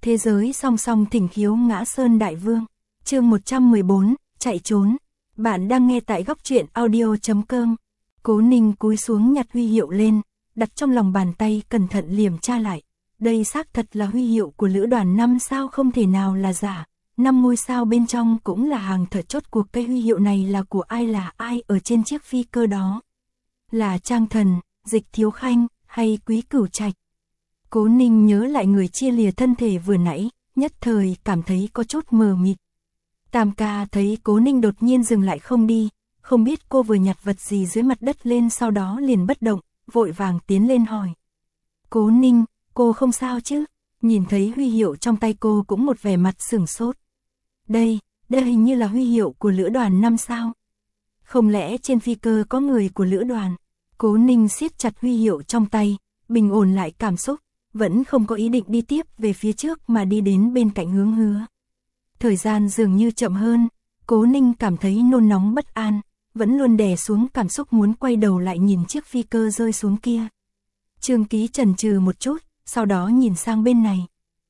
Thế giới song song thỉnh khiếu ngã sơn đại vương. Chương 114, chạy trốn. Bạn đang nghe tại góc truyện audio.com. Cố Ninh cúi xuống nhặt huy hiệu lên, đặt trong lòng bàn tay cẩn thận liềm tra lại. Đây xác thật là huy hiệu của lữ đoàn 5 sao, không thể nào là giả. 5 ngôi sao bên trong cũng là hàng thật chốt cuộc. Cây huy hiệu này là của ai, là ai ở trên chiếc phi cơ đó? Là Trang Thần, Dịch Thiếu Khanh hay Quý Cửu Trạch? Cố Ninh nhớ lại người chia lìa thân thể vừa nãy, nhất thời cảm thấy có chút mờ mịt. Tam ca thấy Cố Ninh đột nhiên dừng lại không đi, không biết cô vừa nhặt vật gì dưới mặt đất lên, sau đó liền bất động, vội vàng tiến lên hỏi. Cố Ninh, cô không sao chứ? Nhìn thấy huy hiệu trong tay cô cũng một vẻ mặt sửng sốt. Đây hình như là huy hiệu của lữ đoàn 5 sao. Không lẽ trên phi cơ có người của lữ đoàn? Cố Ninh siết chặt huy hiệu trong tay, bình ổn lại cảm xúc, vẫn không có ý định đi tiếp về phía trước mà đi đến bên cạnh Hướng Hứa. Thời gian dường như chậm hơn, Cố Ninh cảm thấy nôn nóng bất an, vẫn luôn đè xuống cảm xúc muốn quay đầu lại nhìn chiếc phi cơ rơi xuống kia. Trương Ký chần chừ một chút, sau đó nhìn sang bên này.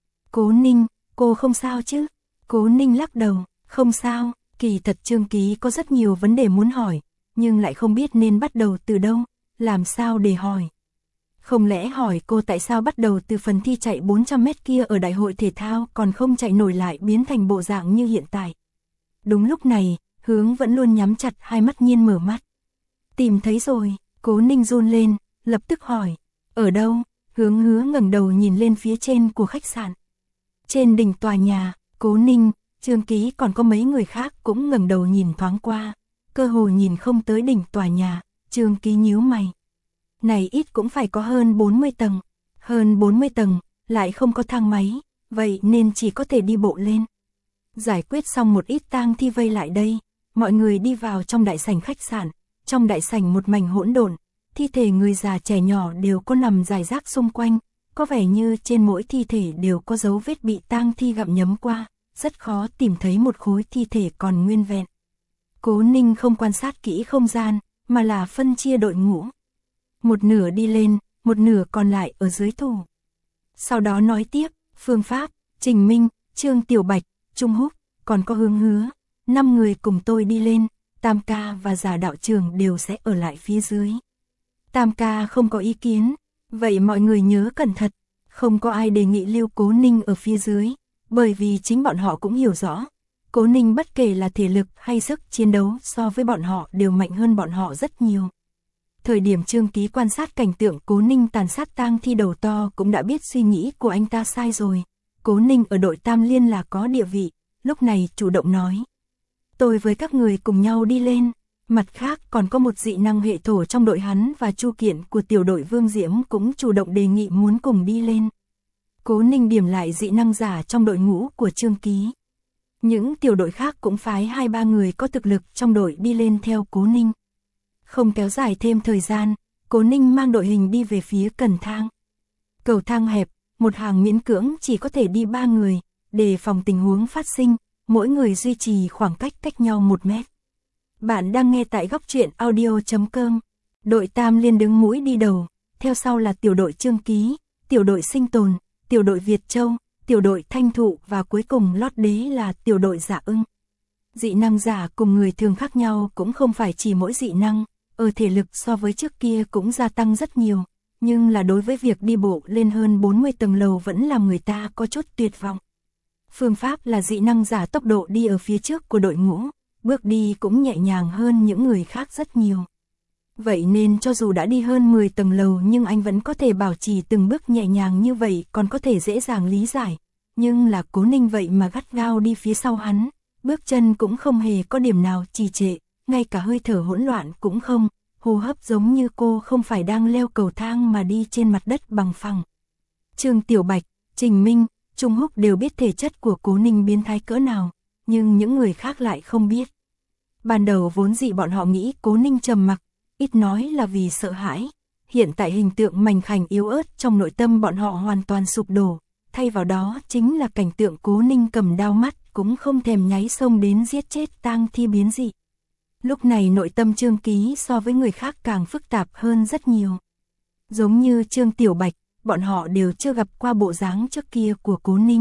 Cố Ninh, cô không sao chứ? Cố Ninh lắc đầu, không sao. Kỳ thật Trương Ký có rất nhiều vấn đề muốn hỏi, nhưng lại không biết nên bắt đầu từ đâu, làm sao để hỏi. Không lẽ hỏi cô tại sao bắt đầu từ phần thi chạy 400 mét kia ở đại hội thể thao còn không chạy nổi lại biến thành bộ dạng như hiện tại. Đúng lúc này, Hướng vẫn luôn nhắm chặt hai mắt nhiên mở mắt. Tìm thấy rồi. Cố Ninh run lên, lập tức hỏi. Ở đâu? Hướng Hứa ngẩng đầu nhìn lên phía trên của khách sạn. Trên đỉnh tòa nhà. Cố Ninh, Trương Ký còn có mấy người khác cũng ngẩng đầu nhìn thoáng qua, cơ hồ nhìn không tới đỉnh tòa nhà. Trương Ký nhíu mày. Này ít cũng phải có hơn 40 tầng. Hơn 40 tầng, lại không có thang máy, vậy nên chỉ có thể đi bộ lên. Giải quyết xong một ít tang thi vây lại đây, mọi người đi vào trong đại sảnh khách sạn. Trong đại sảnh một mảnh hỗn độn, thi thể người già trẻ nhỏ đều có nằm rải rác xung quanh, có vẻ như trên mỗi thi thể đều có dấu vết bị tang thi gặm nhấm qua, rất khó tìm thấy một khối thi thể còn nguyên vẹn. Cố Ninh không quan sát kỹ không gian, mà là phân chia đội ngũ. Một nửa đi lên, một nửa còn lại ở dưới thủ. Sau đó nói tiếp, Phương Pháp, Trình Minh, Trương Tiểu Bạch, Trung Húc, còn có Hướng Hứa, 5 người cùng tôi đi lên, Tam ca và Giả đạo trưởng đều sẽ ở lại phía dưới. Tam ca không có ý kiến, vậy mọi người nhớ cẩn thận, không có ai đề nghị lưu Cố Ninh ở phía dưới, bởi vì chính bọn họ cũng hiểu rõ, Cố Ninh bất kể là thể lực hay sức chiến đấu so với bọn họ đều mạnh hơn bọn họ rất nhiều. Thời điểm Trương Ký quan sát cảnh tượng Cố Ninh tàn sát tang thi đầu to cũng đã biết suy nghĩ của anh ta sai rồi. Cố Ninh ở đội Tam Liên là có địa vị, lúc này chủ động nói. Tôi với các người cùng nhau đi lên, mặt khác còn có một dị năng hệ thổ trong đội hắn và Chu Kiện của tiểu đội Vương Diễm cũng chủ động đề nghị muốn cùng đi lên. Cố Ninh điểm lại dị năng giả trong đội ngũ của Trương Ký. Những tiểu đội khác cũng phái 2-3 người có thực lực trong đội đi lên theo Cố Ninh. Không kéo dài thêm thời gian, Cố Ninh mang đội hình đi về phía cần thang. Cầu thang hẹp, một hàng miễn cưỡng chỉ có thể đi 3 người, để phòng tình huống phát sinh, mỗi người duy trì khoảng cách nhau 1 mét. Bạn đang nghe tại góc truyện audio.com. Đội Tam Liên đứng mũi đi đầu, theo sau là tiểu đội Trương Ký, tiểu đội Sinh Tồn, tiểu đội Việt Châu, tiểu đội Thanh Thụ và cuối cùng lót đế là tiểu đội Dạ Ưng. Dị năng giả cùng người thường khác nhau cũng không phải chỉ mỗi dị năng, ở thể lực so với trước kia cũng gia tăng rất nhiều, nhưng là đối với việc đi bộ lên hơn 40 tầng lầu vẫn làm người ta có chút tuyệt vọng. Phương Pháp là dị năng giả tốc độ đi ở phía trước của đội ngũ, bước đi cũng nhẹ nhàng hơn những người khác rất nhiều. Vậy nên cho dù đã đi hơn 10 tầng lầu nhưng anh vẫn có thể bảo trì từng bước nhẹ nhàng như vậy, còn có thể dễ dàng lý giải. Nhưng là Cố Ninh vậy mà gắt gao đi phía sau hắn, bước chân cũng không hề có điểm nào trì trệ, ngay cả hơi thở hỗn loạn cũng không, hô hấp giống như cô không phải đang leo cầu thang mà đi trên mặt đất bằng phẳng. Trương Tiểu Bạch, Trình Minh, Trung Húc đều biết thể chất của Cố Ninh biến thái cỡ nào, nhưng những người khác lại không biết. Ban đầu vốn dĩ bọn họ nghĩ Cố Ninh trầm mặc, ít nói là vì sợ hãi. Hiện tại hình tượng mảnh khảnh yếu ớt trong nội tâm bọn họ hoàn toàn sụp đổ, thay vào đó chính là cảnh tượng Cố Ninh cầm đao mắt cũng không thèm nháy xông đến giết chết tang thi biến dị. Lúc này nội tâm Trương Ký so với người khác càng phức tạp hơn rất nhiều. Giống như Trương Tiểu Bạch, bọn họ đều chưa gặp qua bộ dáng trước kia của Cố Ninh,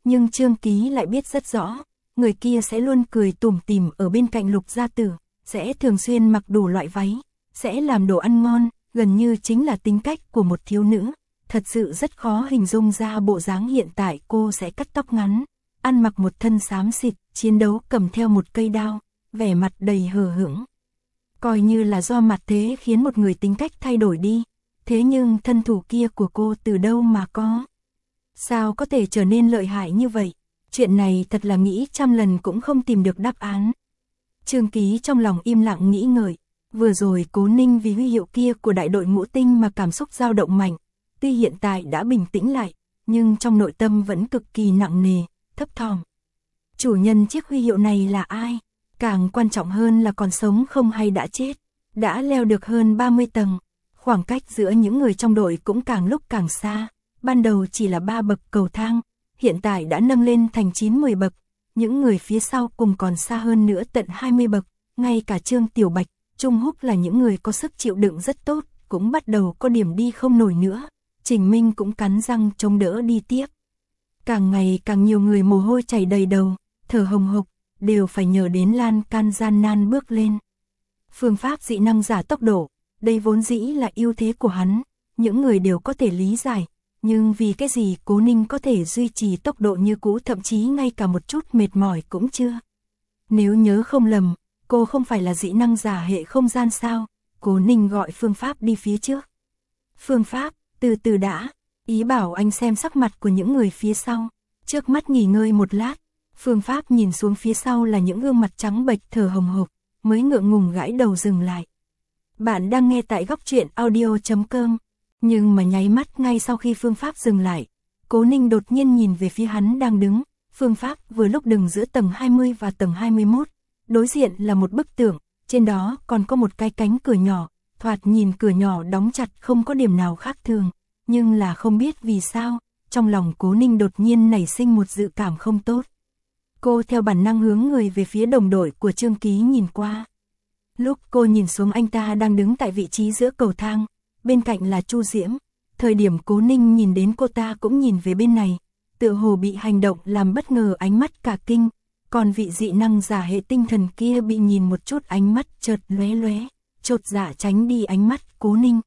Nhưng Trương Ký lại biết rất rõ, người kia sẽ luôn cười tủm tỉm ở bên cạnh Lục gia tử, sẽ thường xuyên mặc đủ loại váy, sẽ làm đồ ăn ngon, gần như chính là tính cách của một thiếu nữ. Thật sự rất khó hình dung ra bộ dáng hiện tại cô sẽ cắt tóc ngắn, ăn mặc một thân xám xịt, chiến đấu cầm theo một cây đao, vẻ mặt đầy hờ hững. Coi như là do mặt thế khiến một người tính cách thay đổi đi, thế nhưng thân thủ kia của cô từ đâu mà có? Sao có thể trở nên lợi hại như vậy? Chuyện này thật là nghĩ trăm lần cũng không tìm được đáp án. Trương Ký trong lòng im lặng nghĩ ngợi, vừa rồi Cố Ninh vì huy hiệu kia của đại đội Ngũ Tinh mà cảm xúc dao động mạnh, tuy hiện tại đã bình tĩnh lại, nhưng trong nội tâm vẫn cực kỳ nặng nề, thấp thỏm. Chủ nhân chiếc huy hiệu này là ai? Càng quan trọng hơn là còn sống không hay đã chết? Đã leo được hơn 30 tầng, khoảng cách giữa những người trong đội cũng càng lúc càng xa, ban đầu chỉ là 3 bậc cầu thang, hiện tại đã nâng lên thành 9-10 bậc, những người phía sau cùng còn xa hơn nữa tận 20 bậc, ngay cả Trương Tiểu Bạch, Trung Húc là những người có sức chịu đựng rất tốt, cũng bắt đầu có điểm đi không nổi nữa. Trình Minh cũng cắn răng chống đỡ đi tiếp. Càng ngày càng nhiều người mồ hôi chảy đầy đầu, thở hồng hộc, đều phải nhờ đến lan can gian nan bước lên. Phương pháp dị năng giả tốc độ, đây vốn dĩ là ưu thế của hắn, những người đều có thể lý giải, nhưng vì cái gì Cố Ninh có thể duy trì tốc độ như cũ, thậm chí ngay cả một chút mệt mỏi cũng chưa. Nếu nhớ không lầm, cô không phải là dị năng giả hệ không gian sao? Cố Ninh gọi Phương Pháp đi phía trước. Phương Pháp, từ từ đã, ý bảo anh xem sắc mặt của những người phía sau. Trước mắt nghỉ ngơi một lát, Phương Pháp nhìn xuống phía sau là những gương mặt trắng bệch thở hồng hộc, mới ngượng ngùng gãi đầu dừng lại. Bạn đang nghe tại góc truyện audio.com. Nhưng mà nháy mắt ngay sau khi Phương Pháp dừng lại, Cố Ninh đột nhiên nhìn về phía hắn đang đứng. Phương Pháp vừa lúc đứng giữa tầng 20 và tầng 21. Đối diện là một bức tượng, trên đó còn có một cái cánh cửa nhỏ, thoạt nhìn cửa nhỏ đóng chặt không có điểm nào khác thường, nhưng là không biết vì sao, trong lòng Cố Ninh đột nhiên nảy sinh một dự cảm không tốt. Cô theo bản năng hướng người về phía đồng đội của Trương Ký nhìn qua. Lúc cô nhìn xuống, anh ta đang đứng tại vị trí giữa cầu thang, bên cạnh là Chu Diễm. Thời điểm Cố Ninh nhìn đến cô ta cũng nhìn về bên này, tựa hồ bị hành động làm bất ngờ, ánh mắt cả kinh. Còn vị dị năng giả hệ tinh thần kia bị nhìn một chút, ánh mắt chợt lóe lóe, chột dạ tránh đi ánh mắt Cố Ninh.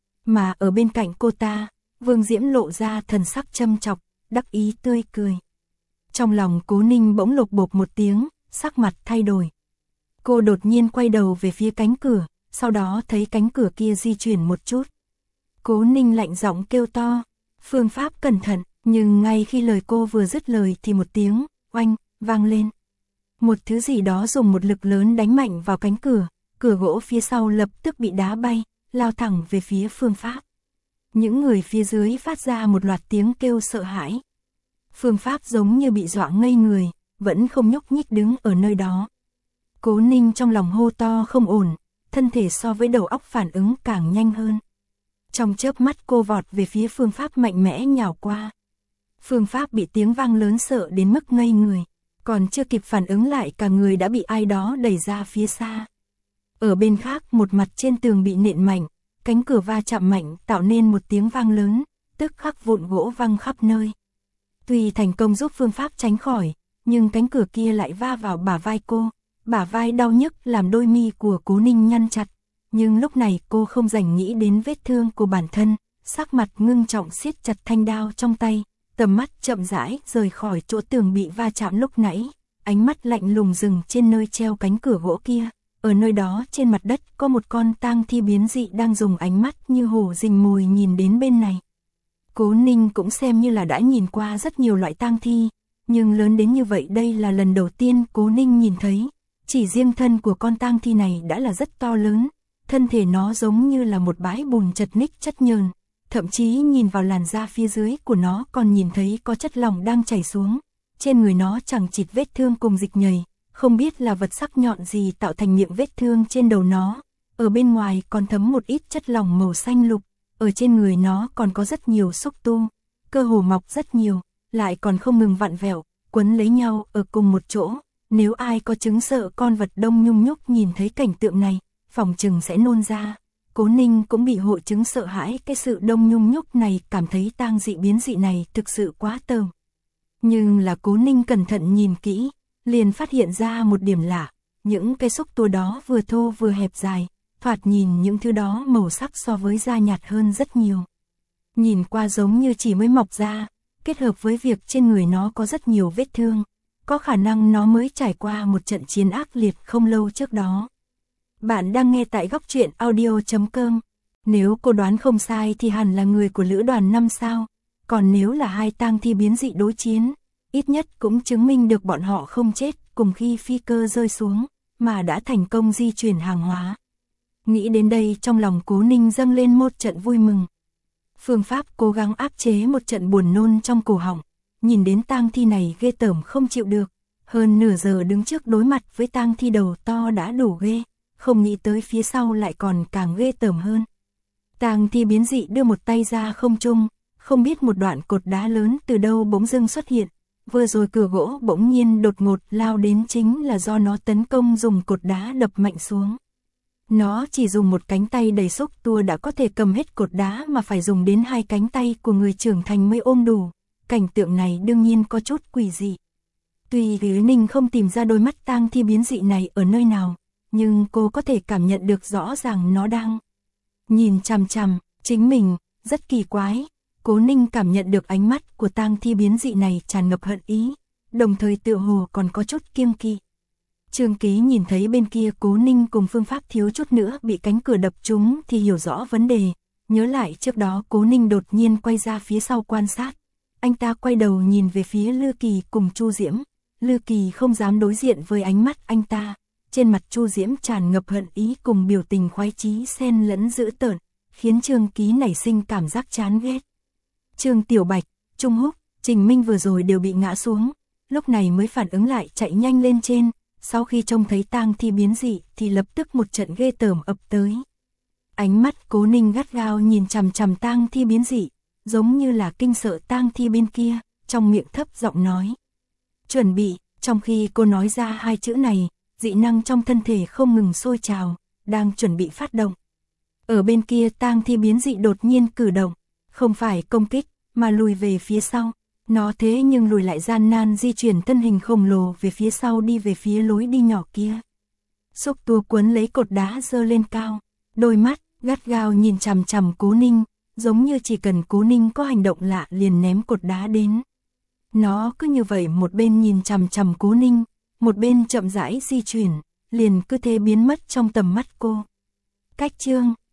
Mà ở bên cạnh cô ta, Vương Diễm lộ ra thần sắc châm chọc, đắc ý tươi cười. Trong lòng Cố Ninh bỗng lột bột một tiếng, sắc mặt thay đổi. Cô đột nhiên quay đầu về phía cánh cửa, sau đó thấy cánh cửa kia di chuyển một chút. Cố Ninh lạnh giọng kêu to, Phương Pháp cẩn thận, nhưng ngay khi lời cô vừa dứt lời thì một tiếng oanh vang lên. Một thứ gì đó dùng một lực lớn đánh mạnh vào cánh cửa, cửa gỗ phía sau lập tức bị đá bay, lao thẳng về phía Phương Pháp. Những người phía dưới phát ra một loạt tiếng kêu sợ hãi. Phương Pháp giống như bị dọa ngây người, vẫn không nhúc nhích đứng ở nơi đó. Cố Ninh trong lòng hô to không ổn, thân thể so với đầu óc phản ứng càng nhanh hơn. Trong chớp mắt cô vọt về phía Phương Pháp, mạnh mẽ nhào qua. Phương Pháp bị tiếng vang lớn sợ đến mức ngây người, còn chưa kịp phản ứng lại cả người đã bị ai đó đẩy ra phía xa. Ở bên khác, một mặt trên tường bị nện mạnh, cánh cửa va chạm mạnh tạo nên một tiếng vang lớn, tức khắc vụn gỗ văng khắp nơi. Tuy thành công giúp Phương Pháp tránh khỏi, nhưng cánh cửa kia lại va vào bả vai cô, bả vai đau nhức làm đôi mi của Cố Ninh nhăn chặt. Nhưng lúc này cô không rảnh nghĩ đến vết thương của bản thân, sắc mặt ngưng trọng siết chặt thanh đao trong tay, tầm mắt chậm rãi rời khỏi chỗ tường bị va chạm lúc nãy, ánh mắt lạnh lùng dừng trên nơi treo cánh cửa gỗ kia. Ở nơi đó trên mặt đất có một con tang thi biến dị đang dùng ánh mắt như hổ rình mồi nhìn đến bên này. Cố Ninh cũng xem như là đã nhìn qua rất nhiều loại tang thi, nhưng lớn đến như vậy đây là lần đầu tiên Cố Ninh nhìn thấy. Chỉ riêng thân của con tang thi này đã là rất to lớn, thân thể nó giống như là một bãi bùn chật ních chất nhờn, thậm chí nhìn vào làn da phía dưới của nó còn nhìn thấy có chất lỏng đang chảy xuống. Trên người nó chẳng chịt vết thương cùng dịch nhầy, không biết là vật sắc nhọn gì tạo thành miệng vết thương trên đầu nó. Ở bên ngoài còn thấm một ít chất lỏng màu xanh lục, ở trên người nó còn có rất nhiều xúc tu, cơ hồ mọc rất nhiều, lại còn không ngừng vặn vẹo, quấn lấy nhau ở cùng một chỗ. Nếu ai có chứng sợ con vật đông nhung nhúc nhìn thấy cảnh tượng này, phòng chừng sẽ nôn ra. Cố Ninh cũng bị hội chứng sợ hãi cái sự đông nhung nhúc này, cảm thấy tang dị biến dị này thực sự quá tởm. Nhưng là Cố Ninh cẩn thận nhìn kỹ, liền phát hiện ra một điểm lạ, những cây xúc tua đó vừa thô vừa hẹp dài, thoạt nhìn những thứ đó màu sắc so với da nhạt hơn rất nhiều. Nhìn qua giống như chỉ mới mọc ra, kết hợp với việc trên người nó có rất nhiều vết thương, có khả năng nó mới trải qua một trận chiến ác liệt không lâu trước đó. Bạn đang nghe tại góc truyện audio.com. Nếu cô đoán không sai thì hẳn là người của lữ đoàn 5 sao, còn nếu là hai tang thi biến dị đối chiến, ít nhất cũng chứng minh được bọn họ không chết cùng khi phi cơ rơi xuống, mà đã thành công di chuyển hàng hóa. Nghĩ đến đây trong lòng Cố Ninh dâng lên một trận vui mừng. Phương pháp cố gắng áp chế một trận buồn nôn trong cổ họng, nhìn đến tang thi này ghê tởm không chịu được, hơn nửa giờ đứng trước đối mặt với tang thi đầu to đã đủ ghê, không nghĩ tới phía sau lại còn càng ghê tởm hơn. Tang thi biến dị đưa một tay ra không trung, không biết một đoạn cột đá lớn từ đâu bỗng dưng xuất hiện, vừa rồi cửa gỗ bỗng nhiên đột ngột lao đến chính là do nó tấn công dùng cột đá đập mạnh xuống. Nó chỉ dùng một cánh tay đầy xúc tua đã có thể cầm hết cột đá mà phải dùng đến hai cánh tay của người trưởng thành mới ôm đủ, cảnh tượng này đương nhiên có chút quỷ dị. Tuy Lý Ninh không tìm ra đôi mắt tang thi biến dị này ở nơi nào, nhưng cô có thể cảm nhận được rõ ràng nó đang nhìn chằm chằm chính mình, rất kỳ quái. Cố Ninh cảm nhận được ánh mắt của tang thi biến dị này tràn ngập hận ý, đồng thời tựa hồ còn có chút kiêng kỵ. Trương Ký nhìn thấy bên kia Cố Ninh cùng Phương Pháp thiếu chút nữa bị cánh cửa đập trúng thì hiểu rõ vấn đề, nhớ lại trước đó Cố Ninh đột nhiên quay ra phía sau quan sát. Anh ta quay đầu nhìn về phía Lư Kỳ cùng Chu Diễm, Lư Kỳ không dám đối diện với ánh mắt anh ta, trên mặt Chu Diễm tràn ngập hận ý cùng biểu tình khoái chí xen lẫn dữ tợn, khiến Trương Ký nảy sinh cảm giác chán ghét. Trương Tiểu Bạch, Trung Húc, Trình Minh vừa rồi đều bị ngã xuống, lúc này mới phản ứng lại chạy nhanh lên trên, sau khi trông thấy tang thi biến dị thì lập tức một trận ghê tởm ập tới. Ánh mắt Cố Ninh gắt gao nhìn chằm chằm tang thi biến dị, giống như là kinh sợ tang thi bên kia, trong miệng thấp giọng nói. Chuẩn bị, trong khi cô nói ra hai chữ này, dị năng trong thân thể không ngừng sôi trào, đang chuẩn bị phát động. Ở bên kia tang thi biến dị đột nhiên cử động, không phải công kích, mà lùi về phía sau. Nó thế nhưng lùi lại gian nan di chuyển thân hình khổng lồ về phía sau đi về phía lối đi nhỏ kia. Xúc tua cuốn lấy cột đá giơ lên cao, đôi mắt gắt gao nhìn chằm chằm Cố Ninh, giống như chỉ cần Cố Ninh có hành động lạ liền ném cột đá đến. Nó cứ như vậy một bên nhìn chằm chằm Cố Ninh, một bên chậm rãi di chuyển, liền cứ thế biến mất trong tầm mắt cô. Cách chương